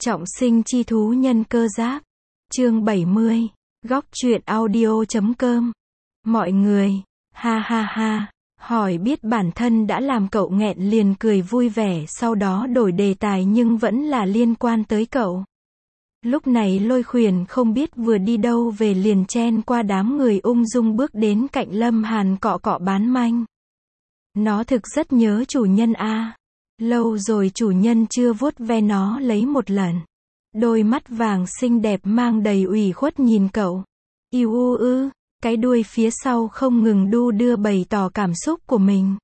Trọng sinh chi thú nhân cơ giáp. Chương 70. Góc truyện audio.com. Mọi người, ha ha ha, hỏi biết bản thân đã làm cậu nghẹn liền cười vui vẻ, sau đó đổi đề tài nhưng vẫn là liên quan tới cậu. Lúc này Lôi Khuyển không biết vừa đi đâu về liền chen qua đám người ung dung bước đến cạnh Lâm Hàn cọ cọ bán manh. Nó thực rất nhớ chủ nhân a. Lâu rồi chủ nhân chưa vuốt ve nó lấy một lần. Đôi mắt vàng xinh đẹp mang đầy ủy khuất nhìn cậu. Iu u ư, cái đuôi phía sau không ngừng đu đưa bày tỏ cảm xúc của mình.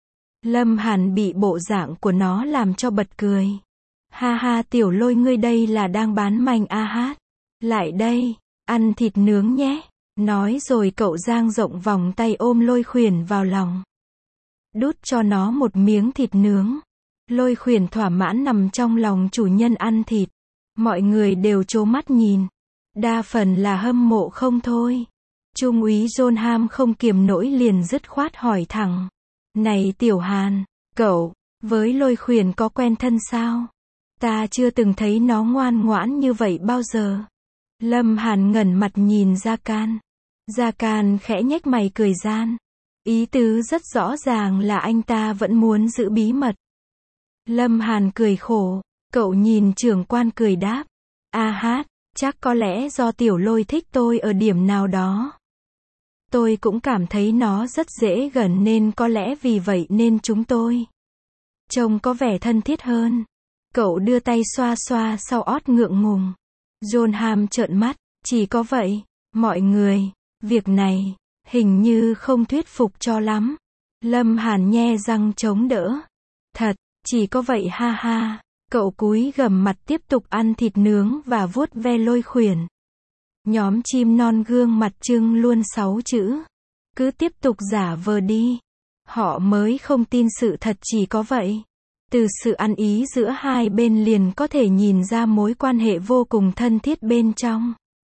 Lâm Hàn bị bộ dạng của nó làm cho bật cười. Ha ha, tiểu Lôi ngươi đây là đang bán manh a hát. Lại đây, ăn thịt nướng nhé. Nói rồi cậu dang rộng vòng tay ôm Lôi Khuyển vào lòng. Đút cho nó một miếng thịt nướng. Lôi Khuyển thỏa mãn nằm trong lòng chủ nhân ăn thịt. Mọi người đều trố mắt nhìn. Đa phần là hâm mộ không thôi. Trung úy John Ham không kiềm nổi liền dứt khoát hỏi thẳng. Này tiểu Hàn, cậu, với Lôi Khuyển có quen thân sao? Ta chưa từng thấy nó ngoan ngoãn như vậy bao giờ. Lâm Hàn ngẩng mặt nhìn Gia Can. Gia Can khẽ nhếch mày cười gian. Ý tứ rất rõ ràng là anh ta vẫn muốn giữ bí mật. Lâm Hàn cười khổ. Cậu nhìn trưởng quan cười đáp. A hát, chắc có lẽ do tiểu Lôi thích tôi ở điểm nào đó. Tôi cũng cảm thấy nó rất dễ gần nên có lẽ vì vậy nên chúng tôi trông có vẻ thân thiết hơn. Cậu đưa tay xoa xoa sau ót ngượng ngùng. John Ham trợn mắt. Chỉ có vậy, mọi người, việc này hình như không thuyết phục cho lắm. Lâm Hàn nhe răng chống đỡ. Thật, chỉ có vậy ha ha. Cậu cúi gằm mặt tiếp tục ăn thịt nướng và vuốt ve Lôi Khuyển. Nhóm chim non gương mặt trưng luôn 6 chữ. Cứ tiếp tục giả vờ đi. Họ mới không tin sự thật chỉ có vậy. Từ sự ăn ý giữa hai bên liền có thể nhìn ra mối quan hệ vô cùng thân thiết bên trong.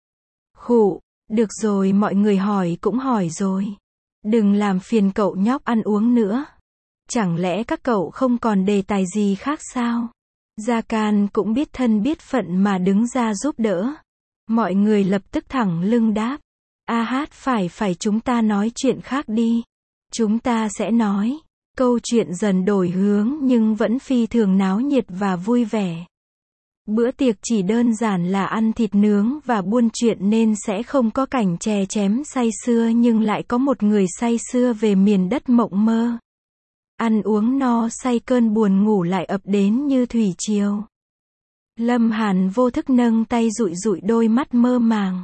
Khụ, được rồi, mọi người hỏi cũng hỏi rồi. Đừng làm phiền cậu nhóc ăn uống nữa. Chẳng lẽ các cậu không còn đề tài gì khác sao? Gia Can cũng biết thân biết phận mà đứng ra giúp đỡ. Mọi người lập tức thẳng lưng đáp. A hát, phải chúng ta nói chuyện khác đi. Chúng ta sẽ nói. Câu chuyện dần đổi hướng nhưng vẫn phi thường náo nhiệt và vui vẻ. Bữa tiệc chỉ đơn giản là ăn thịt nướng và buôn chuyện nên sẽ không có cảnh chè chém say sưa, nhưng lại có một người say sưa về miền đất mộng mơ. Ăn uống no say cơn buồn ngủ lại ập đến như thủy triều. Lâm Hàn vô thức nâng tay dụi dụi đôi mắt mơ màng.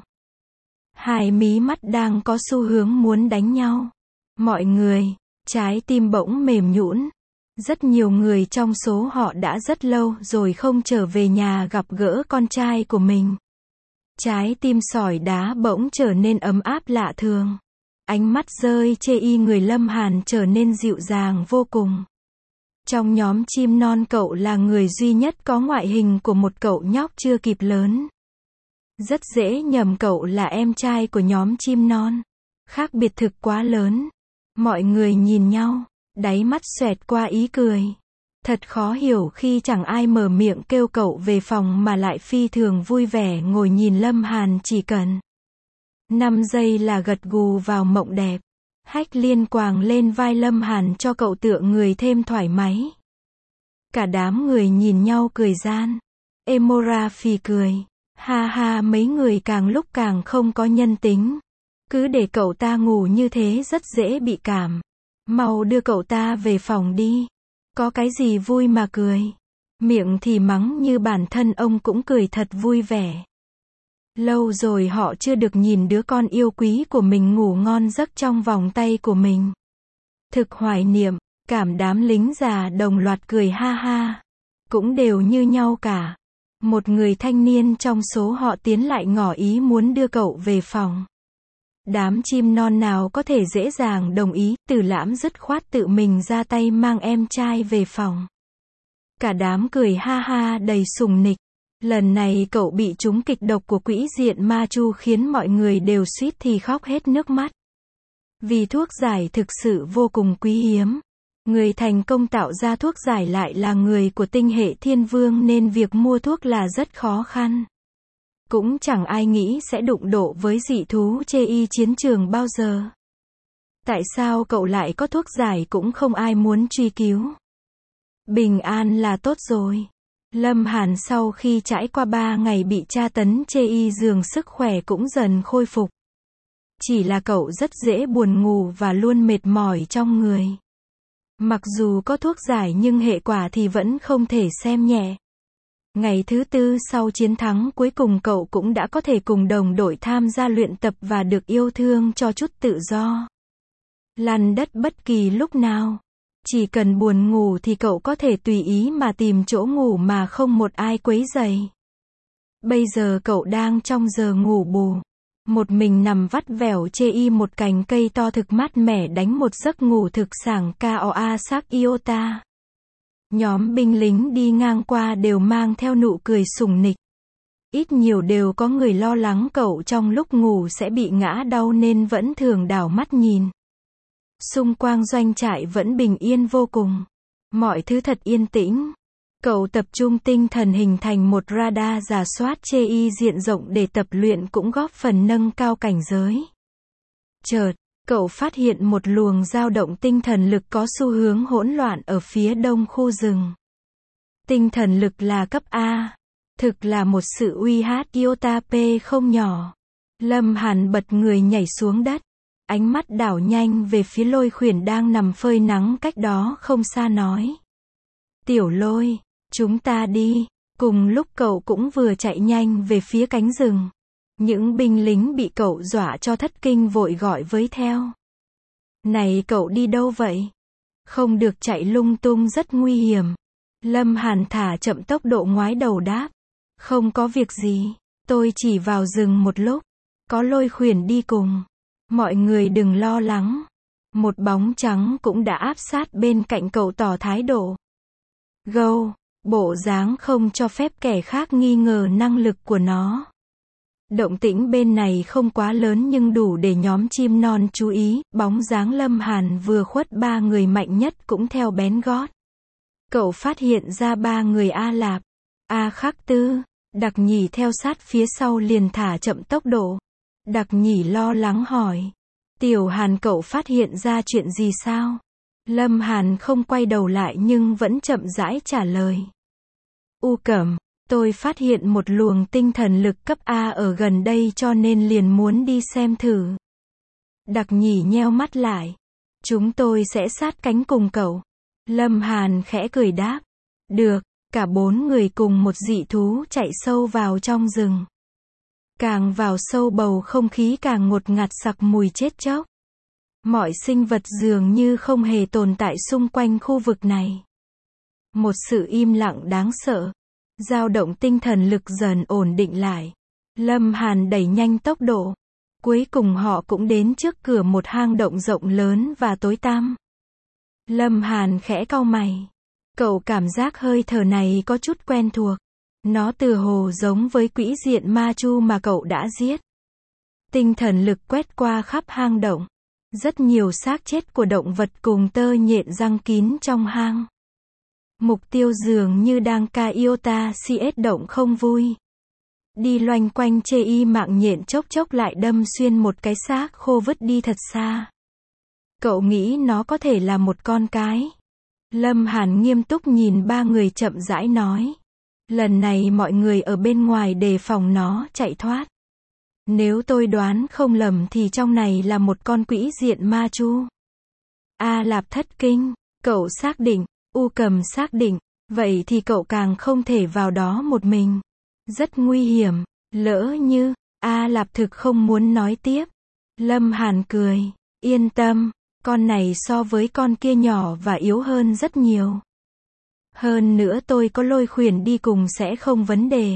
Hai mí mắt đang có xu hướng muốn đánh nhau. Mọi người, trái tim bỗng mềm nhũn. Rất nhiều người trong số họ đã rất lâu rồi không trở về nhà gặp gỡ con trai của mình. Trái tim sỏi đá bỗng trở nên ấm áp lạ thường. Ánh mắt rơi chê y người Lâm Hàn trở nên dịu dàng vô cùng. Trong nhóm chim non cậu là người duy nhất có ngoại hình của một cậu nhóc chưa kịp lớn. Rất dễ nhầm cậu là em trai của nhóm chim non. Khác biệt thực quá lớn. Mọi người nhìn nhau, đáy mắt xoẹt qua ý cười. Thật khó hiểu khi chẳng ai mở miệng kêu cậu về phòng mà lại phi thường vui vẻ ngồi nhìn Lâm Hàn, chỉ cần 5 giây là gật gù vào mộng đẹp. Hách Liên quàng lên vai Lâm Hàn cho cậu tựa người thêm thoải mái. Cả đám người nhìn nhau cười gian. Emora phì cười. Ha ha, mấy người càng lúc càng không có nhân tính. Cứ để cậu ta ngủ như thế rất dễ bị cảm. Mau đưa cậu ta về phòng đi. Có cái gì vui mà cười. Miệng thì mắng như bản thân ông cũng cười thật vui vẻ. Lâu rồi họ chưa được nhìn đứa con yêu quý của mình ngủ ngon giấc trong vòng tay của mình. Thực hoài niệm, cảm đám lính già đồng loạt cười ha ha. Cũng đều như nhau cả. Một người thanh niên trong số họ tiến lại ngỏ ý muốn đưa cậu về phòng. Đám chim non nào có thể dễ dàng đồng ý, Từ Lãm dứt khoát tự mình ra tay mang em trai về phòng. Cả đám cười ha ha đầy sùng nịch. Lần này cậu bị trúng kịch độc của quỹ diện ma chu khiến mọi người đều suýt thì khóc hết nước mắt. Vì thuốc giải thực sự vô cùng quý hiếm. Người thành công tạo ra thuốc giải lại là người của tinh hệ thiên vương nên việc mua thuốc là rất khó khăn. Cũng chẳng ai nghĩ sẽ đụng độ với dị thú chê y chiến trường bao giờ. Tại sao cậu lại có thuốc giải cũng không ai muốn truy cứu. Bình an là tốt rồi. Lâm Hàn sau khi trải qua 3 ngày bị tra tấn chê y giường sức khỏe cũng dần khôi phục. Chỉ là cậu rất dễ buồn ngủ và luôn mệt mỏi trong người. Mặc dù có thuốc giải nhưng hệ quả thì vẫn không thể xem nhẹ. Ngày thứ 4 sau chiến thắng cuối cùng cậu cũng đã có thể cùng đồng đội tham gia luyện tập và được yêu thương cho chút tự do. Lăn đất bất kỳ lúc nào. Chỉ cần buồn ngủ thì cậu có thể tùy ý mà tìm chỗ ngủ mà không một ai quấy rầy. Bây giờ cậu đang trong giờ ngủ bù. Một mình nằm vắt vẻo chê y một cành cây to thực mát mẻ đánh một giấc ngủ thực sảng Koa Sak Iota. Nhóm binh lính đi ngang qua đều mang theo nụ cười sủng nịch. Ít nhiều đều có người lo lắng cậu trong lúc ngủ sẽ bị ngã đau nên vẫn thường đảo mắt nhìn. Xung quanh doanh trại vẫn bình yên vô cùng. Mọi thứ thật yên tĩnh. Cậu tập trung tinh thần hình thành một radar rà soát chê y diện rộng để tập luyện cũng góp phần nâng cao cảnh giới. Chợt, cậu phát hiện một luồng dao động tinh thần lực có xu hướng hỗn loạn ở phía đông khu rừng. Tinh thần lực là cấp A. Thực là một sự uy hát iota P không nhỏ. Lâm Hàn bật người nhảy xuống đất. Ánh mắt đảo nhanh về phía Lôi Khuyển đang nằm phơi nắng cách đó không xa nói. Tiểu Lôi, chúng ta đi. Cùng lúc cậu cũng vừa chạy nhanh về phía cánh rừng. Những binh lính bị cậu dọa cho thất kinh vội gọi với theo. Này cậu đi đâu vậy? Không được chạy lung tung rất nguy hiểm. Lâm Hàn thả chậm tốc độ ngoái đầu đáp. Không có việc gì, tôi chỉ vào rừng một lúc. Có Lôi Khuyển đi cùng. Mọi người đừng lo lắng. Một bóng trắng cũng đã áp sát bên cạnh cậu tỏ thái độ. Gâu, bộ dáng không cho phép kẻ khác nghi ngờ năng lực của nó. Động tĩnh bên này không quá lớn nhưng đủ để nhóm chim non chú ý, bóng dáng Lâm Hàn vừa khuất 3 người mạnh nhất cũng theo bén gót. Cậu phát hiện ra 3 người A Lạp, A Khắc Tư, Đặc Nhỉ theo sát phía sau liền thả chậm tốc độ. Đặc Nhỉ lo lắng hỏi. Tiểu Hàn cậu phát hiện ra chuyện gì sao? Lâm Hàn không quay đầu lại nhưng vẫn chậm rãi trả lời. U Cẩm, tôi phát hiện một luồng tinh thần lực cấp A ở gần đây cho nên liền muốn đi xem thử. Đặc Nhỉ nheo mắt lại. Chúng tôi sẽ sát cánh cùng cậu. Lâm Hàn khẽ cười đáp. Được, cả 4 người cùng một dị thú chạy sâu vào trong rừng. Càng vào sâu bầu không khí càng ngột ngạt sặc mùi chết chóc. Mọi sinh vật dường như không hề tồn tại xung quanh khu vực này. Một sự im lặng đáng sợ. Dao động tinh thần lực dần ổn định lại. Lâm Hàn đẩy nhanh tốc độ. Cuối cùng họ cũng đến trước cửa một hang động rộng lớn và tối tăm. Lâm Hàn khẽ cau mày. Cậu cảm giác hơi thở này có chút quen thuộc. Nó tựa hồ giống với quỹ diện ma chu mà cậu đã giết. Tinh thần lực quét qua khắp hang động. Rất nhiều xác chết của động vật cùng tơ nhện răng kín trong hang. Mục tiêu dường như đang ca iota CS động không vui. Đi loanh quanh chê y mạng nhện chốc chốc lại đâm xuyên một cái xác khô vứt đi thật xa. Cậu nghĩ nó có thể là một con cái. Lâm Hàn nghiêm túc nhìn 3 người chậm rãi nói. Lần này mọi người ở bên ngoài đề phòng nó chạy thoát. Nếu tôi đoán không lầm thì trong này là một con quỹ diện ma chu. A Lạp thất kinh. Cậu xác định. U Cầm xác định. Vậy thì cậu càng không thể vào đó một mình. Rất nguy hiểm. Lỡ như, A Lạp thực không muốn nói tiếp. Lâm Hàn cười. Yên tâm. Con này so với con kia nhỏ và yếu hơn rất nhiều. Hơn nữa tôi có Lôi Khuyển đi cùng sẽ không vấn đề.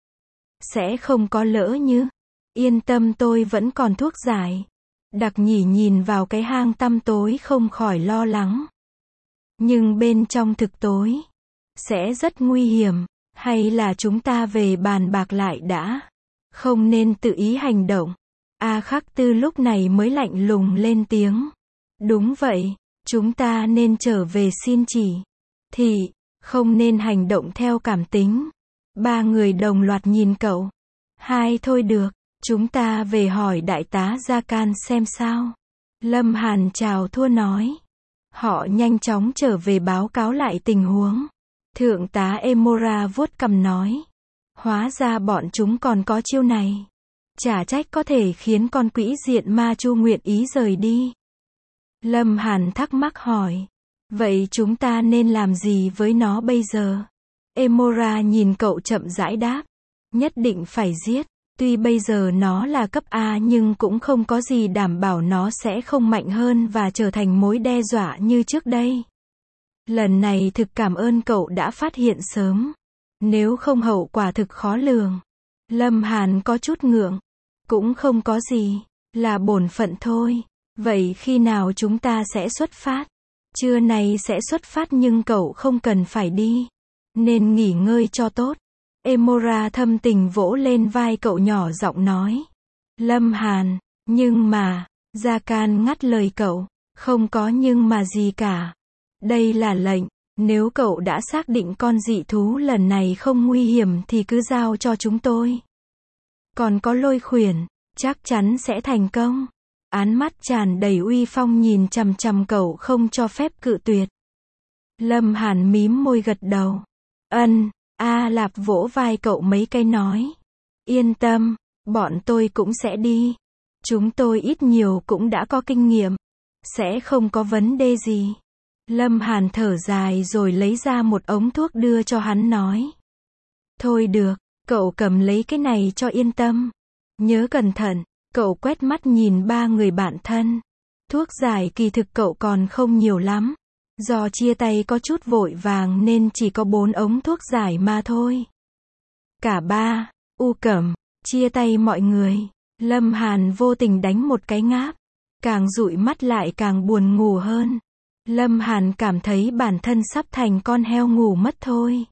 Sẽ không có lỡ như. Yên tâm tôi vẫn còn thuốc giải. Đặc Nhỉ nhìn vào cái hang tăm tối không khỏi lo lắng. Nhưng bên trong thực tối. Sẽ rất nguy hiểm. Hay là chúng ta về bàn bạc lại đã. Không nên tự ý hành động. A Khắc Tư lúc này mới lạnh lùng lên tiếng. Đúng vậy. Chúng ta nên trở về xin chỉ thị, không nên hành động theo cảm tính. Ba người đồng loạt nhìn cậu. Hai, thôi được, chúng ta về hỏi đại tá Gia Can xem sao. Lâm Hàn chào thua nói. Họ nhanh chóng trở về báo cáo lại tình huống. Thượng tá Emora vuốt cằm nói. Hóa ra bọn chúng còn có chiêu này. Chả trách có thể khiến con quỷ diện ma Chu nguyện ý rời đi. Lâm Hàn thắc mắc hỏi. Vậy chúng ta nên làm gì với nó bây giờ? Emora nhìn cậu chậm rãi đáp. Nhất định phải giết. Tuy bây giờ nó là cấp A nhưng cũng không có gì đảm bảo nó sẽ không mạnh hơn và trở thành mối đe dọa như trước đây. Lần này thực cảm ơn cậu đã phát hiện sớm. Nếu không hậu quả thực khó lường. Lâm Hàn có chút ngượng. Cũng không có gì. Là bổn phận thôi. Vậy khi nào chúng ta sẽ xuất phát? Trưa nay sẽ xuất phát nhưng cậu không cần phải đi. Nên nghỉ ngơi cho tốt. Emora thâm tình vỗ lên vai cậu nhỏ giọng nói. Lâm Hàn, nhưng mà, Gia Can ngắt lời cậu. Không có nhưng mà gì cả. Đây là lệnh. Nếu cậu đã xác định con dị thú lần này không nguy hiểm thì cứ giao cho chúng tôi. Còn có Lôi Khuyển, chắc chắn sẽ thành công. Ánh mắt tràn đầy uy phong nhìn chằm chằm cậu không cho phép cự tuyệt. Lâm Hàn mím môi gật đầu. A Lạp vỗ vai cậu mấy cái nói. Yên tâm, bọn tôi cũng sẽ đi. Chúng tôi ít nhiều cũng đã có kinh nghiệm. Sẽ không có vấn đề gì. Lâm Hàn thở dài rồi lấy ra một ống thuốc đưa cho hắn nói. Thôi được, cậu cầm lấy cái này cho yên tâm. Nhớ cẩn thận. Cậu quét mắt nhìn ba người bạn thân. Thuốc giải kỳ thực cậu còn không nhiều lắm. Do chia tay có chút vội vàng nên chỉ có 4 ống thuốc giải mà thôi. Cả ba, U Cẩm, chia tay mọi người. Lâm Hàn vô tình đánh một cái ngáp. Càng dụi mắt lại càng buồn ngủ hơn. Lâm Hàn cảm thấy bản thân sắp thành con heo ngủ mất thôi.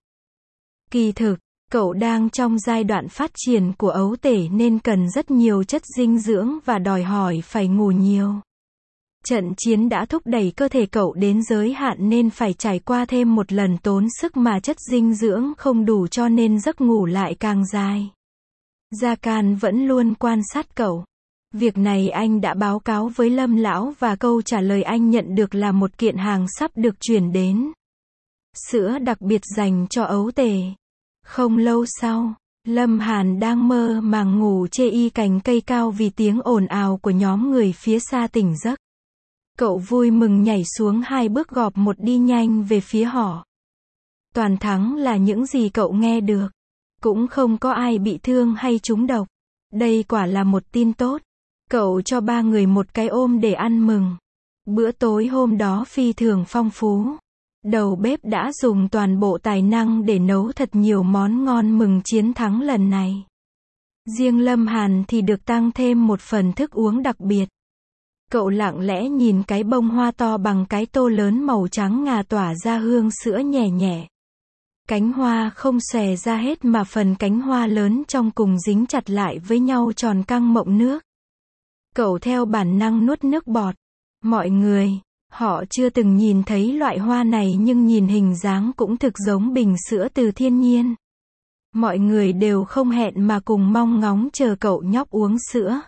Kỳ thực, cậu đang trong giai đoạn phát triển của ấu tể nên cần rất nhiều chất dinh dưỡng và đòi hỏi phải ngủ nhiều. Trận chiến đã thúc đẩy cơ thể cậu đến giới hạn nên phải trải qua thêm một lần tốn sức mà chất dinh dưỡng không đủ cho nên giấc ngủ lại càng dài. Gia Can vẫn luôn quan sát cậu. Việc này anh đã báo cáo với Lâm Lão và câu trả lời anh nhận được là một kiện hàng sắp được chuyển đến. Sữa đặc biệt dành cho ấu tể. Không lâu sau, Lâm Hàn đang mơ màng ngủ chê y cành cây cao vì tiếng ồn ào của nhóm người phía xa tỉnh giấc. Cậu vui mừng nhảy xuống 2 bước gọp một đi nhanh về phía họ. Toàn thắng là những gì cậu nghe được. Cũng không có ai bị thương hay trúng độc. Đây quả là một tin tốt. Cậu cho 3 người một cái ôm để ăn mừng. Bữa tối hôm đó phi thường phong phú. Đầu bếp đã dùng toàn bộ tài năng để nấu thật nhiều món ngon mừng chiến thắng lần này. Riêng Lâm Hàn thì được tăng thêm một phần thức uống đặc biệt. Cậu lặng lẽ nhìn cái bông hoa to bằng cái tô lớn màu trắng ngà tỏa ra hương sữa nhẹ nhẹ. Cánh hoa không xòe ra hết mà phần cánh hoa lớn trong cùng dính chặt lại với nhau tròn căng mọng nước. Cậu theo bản năng nuốt nước bọt. Mọi người, họ chưa từng nhìn thấy loại hoa này nhưng nhìn hình dáng cũng thực giống bình sữa từ thiên nhiên. Mọi người đều không hẹn mà cùng mong ngóng chờ cậu nhóc uống sữa.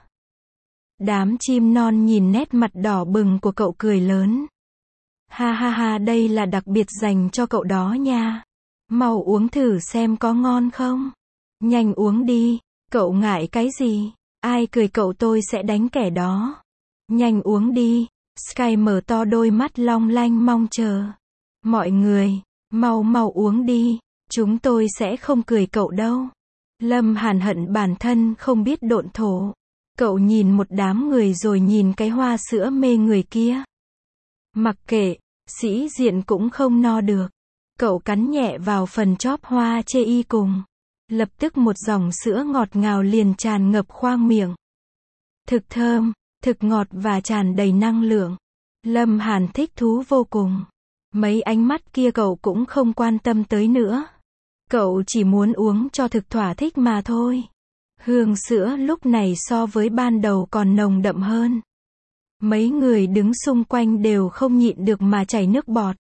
Đám chim non nhìn nét mặt đỏ bừng của cậu cười lớn. Ha ha ha, đây là đặc biệt dành cho cậu đó nha. Mau uống thử xem có ngon không. Nhanh uống đi, cậu ngại cái gì? Ai cười cậu tôi sẽ đánh kẻ đó. Nhanh uống đi. Sky mở to đôi mắt long lanh mong chờ. Mọi người, mau mau uống đi. Chúng tôi sẽ không cười cậu đâu. Lâm Hàn hận bản thân không biết độn thổ. Cậu nhìn một đám người rồi nhìn cái hoa sữa mê người kia. Mặc kệ, sĩ diện cũng không no được. Cậu cắn nhẹ vào phần chóp hoa chê y cùng. Lập tức một dòng sữa ngọt ngào liền tràn ngập khoang miệng. Thực thơm, thực ngọt và tràn đầy năng lượng. Lâm Hàn thích thú vô cùng. Mấy ánh mắt kia cậu cũng không quan tâm tới nữa. Cậu chỉ muốn uống cho thực thỏa thích mà thôi. Hương sữa lúc này so với ban đầu còn nồng đậm hơn. Mấy người đứng xung quanh đều không nhịn được mà chảy nước bọt.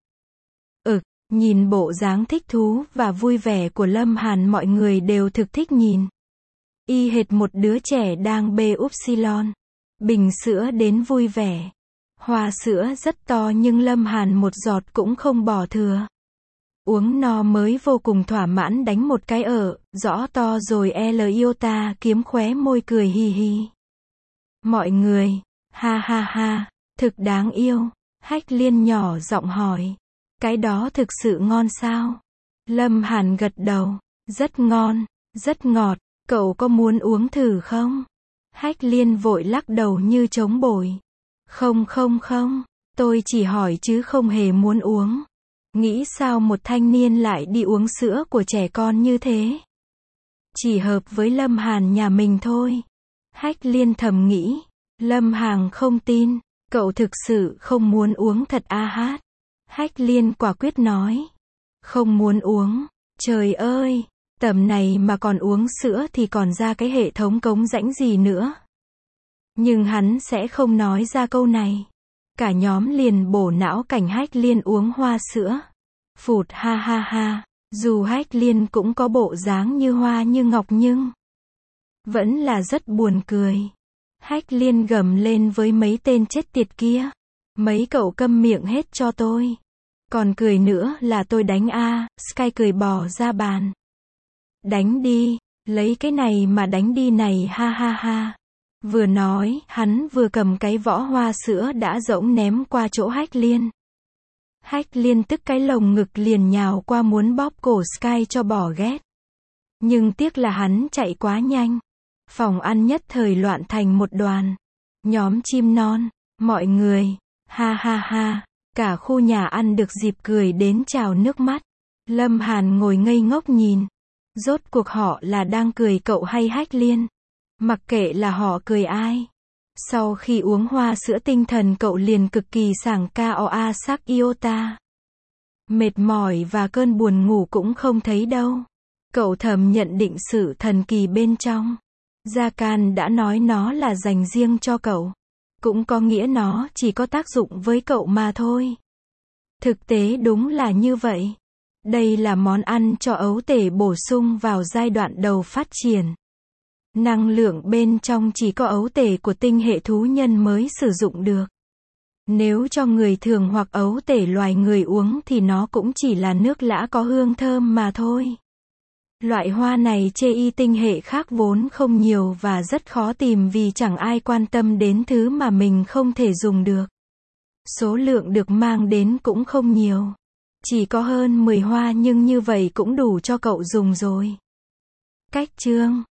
Nhìn bộ dáng thích thú và vui vẻ của Lâm Hàn, mọi người đều thực thích nhìn. Y hệt một đứa trẻ đang bê upsilon. Bình sữa đến vui vẻ. Hoa sữa rất to nhưng Lâm Hàn một giọt cũng không bỏ thừa. Uống no mới vô cùng thỏa mãn, đánh một cái rõ to rồi L iota kiếm khóe môi cười hì hì. Mọi người, ha ha ha, thực đáng yêu. Hách Liên nhỏ giọng hỏi. Cái đó thực sự ngon sao? Lâm Hàn gật đầu. Rất ngon, rất ngọt, cậu có muốn uống thử không? Hách Liên vội lắc đầu như chống bổi. Không, tôi chỉ hỏi chứ không hề muốn uống. Nghĩ sao một thanh niên lại đi uống sữa của trẻ con như thế? Chỉ hợp với Lâm Hàn nhà mình thôi. Hách Liên thầm nghĩ. Lâm Hàn không tin. Cậu thực sự không muốn uống thật a hát? Hách Liên quả quyết nói. Không muốn uống. Trời ơi, tầm này mà còn uống sữa thì còn ra cái hệ thống cống rãnh gì nữa. Nhưng hắn sẽ không nói ra câu này. Cả nhóm liền bổ não cảnh Hách Liên uống hoa sữa. Phụt ha ha ha, dù Hách Liên cũng có bộ dáng như hoa như ngọc nhưng vẫn là rất buồn cười. Hách Liên gầm lên với mấy tên chết tiệt kia. Mấy cậu câm miệng hết cho tôi. Còn cười nữa là tôi đánh a. Sky cười bỏ ra bàn. Đánh đi, lấy cái này mà đánh đi này, ha ha ha. Vừa nói, hắn vừa cầm cái vỏ hoa sữa đã rỗng ném qua chỗ Hách Liên. Hách Liên tức cái lồng ngực liền nhào qua muốn bóp cổ Sky cho bỏ ghét. Nhưng tiếc là hắn chạy quá nhanh. Phòng ăn nhất thời loạn thành một đoàn. Nhóm chim non, mọi người, ha ha ha. Cả khu nhà ăn được dịp cười đến trào nước mắt. Lâm Hàn ngồi ngây ngốc nhìn. Rốt cuộc họ là đang cười cậu hay Hách Liên? Mặc kệ là họ cười ai. Sau khi uống hoa sữa tinh thần cậu liền cực kỳ sảng KOA sắc iota. Mệt mỏi và cơn buồn ngủ cũng không thấy đâu. Cậu thầm nhận định sự thần kỳ bên trong. Gia Can đã nói nó là dành riêng cho cậu. Cũng có nghĩa nó chỉ có tác dụng với cậu mà thôi. Thực tế đúng là như vậy. Đây là món ăn cho ấu tể bổ sung vào giai đoạn đầu phát triển. Năng lượng bên trong chỉ có ấu tể của tinh hệ thú nhân mới sử dụng được. Nếu cho người thường hoặc ấu tể loài người uống thì nó cũng chỉ là nước lã có hương thơm mà thôi. Loại hoa này chê y tinh hệ khác vốn không nhiều và rất khó tìm vì chẳng ai quan tâm đến thứ mà mình không thể dùng được. Số lượng được mang đến cũng không nhiều. Chỉ có hơn 10 hoa nhưng như vậy cũng đủ cho cậu dùng rồi. Cách chương